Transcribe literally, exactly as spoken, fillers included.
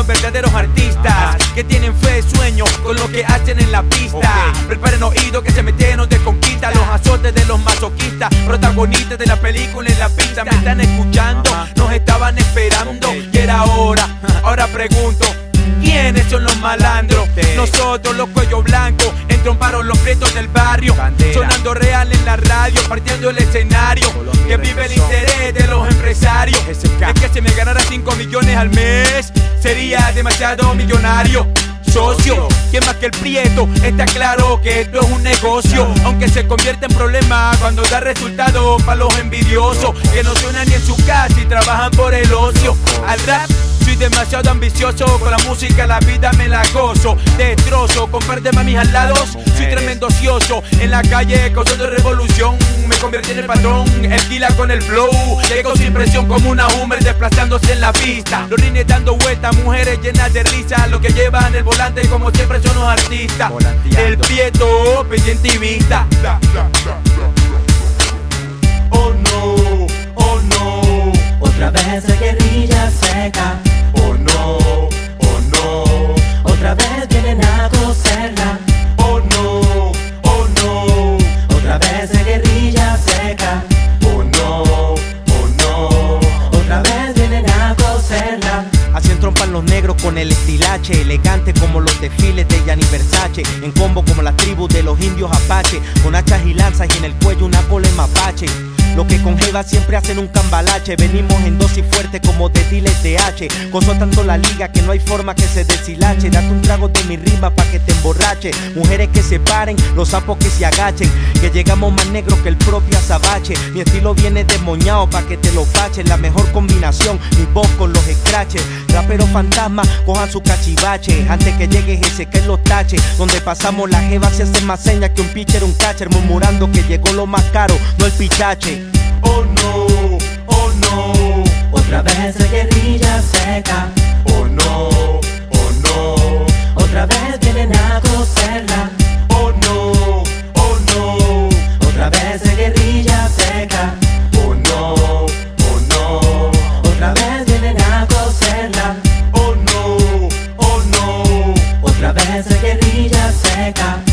los verdaderos artistas que tienen fe, sueño con lo que hacen en la pista. Okay. Preparen oídos que se metieron de conquista, los azotes de los masoquistas, protagonistas de la película en la pista. Me están escuchando, nos estaban esperando. Okay. Y era hora, ahora pregunto, ¿quiénes son los malandros? Nosotros los cuellos blancos, entromparon los prietos del barrio, Bandera. Sonando real en la radio, partiendo el escenario, que vive el interés de los empresarios. Es que si me ganara cinco millones al mes, sería demasiado millonario. Socio, ¿quién más que el prieto? Está claro que esto es un negocio, aunque se convierte en problema cuando da resultado para los envidiosos, que no suenan ni en su casa y trabajan por el ocio. Al rap soy demasiado ambicioso, con la música la vida me la gozo. Destrozo, con par de mamis al lado, soy tremendo ocioso. En la calle causando revolución, me convertí en el patrón, el Killa con el flow. Llego sin presión como una Hummer desplazándose en la pista. Los rines dando vueltas, mujeres llenas de risa, los que llevan el volante como siempre son los artistas. El Prieto, pendiente y vista. Oh no, oh no, otra vez de guerrilla seca. Oh no, oh no, otra vez vienen a coserla. Oh no, oh no, otra vez de guerrilla seca. Oh no, oh no, otra vez vienen a coserla. Así entrompan los negros con el estilache, elegante como los desfiles de Gianni Versace, en combo como las tribus de los indios apache, con hachas y lanzas y en el cuello una cola en mapache. Lo que con Jeva siempre hacen un cambalache. Venimos en dosis fuerte como de diles de H. Gozó tanto la liga que no hay forma que se deshilache. Date un trago de mi rima pa' que te emborrache. Mujeres que se paren, los sapos que se agachen, que llegamos más negros que el propio azabache. Mi estilo viene desmoñado pa' que te lo fachen. La mejor combinación, mi voz con los scratches. Raperos fantasmas, cojan su cachivache antes que llegue ese que los tache. Donde pasamos la jeva se hace más señas que un pitcher, un catcher, murmurando que llegó lo más caro, no el pichache. Oh no, oh no, otra vez de guerrilla seca. Oh no, oh no, otra vez vienen a coserla. Oh no, oh no, otra vez de guerrilla seca. Oh no, oh no, otra vez vienen a coserla. Oh no, oh no, otra vez de guerrilla seca.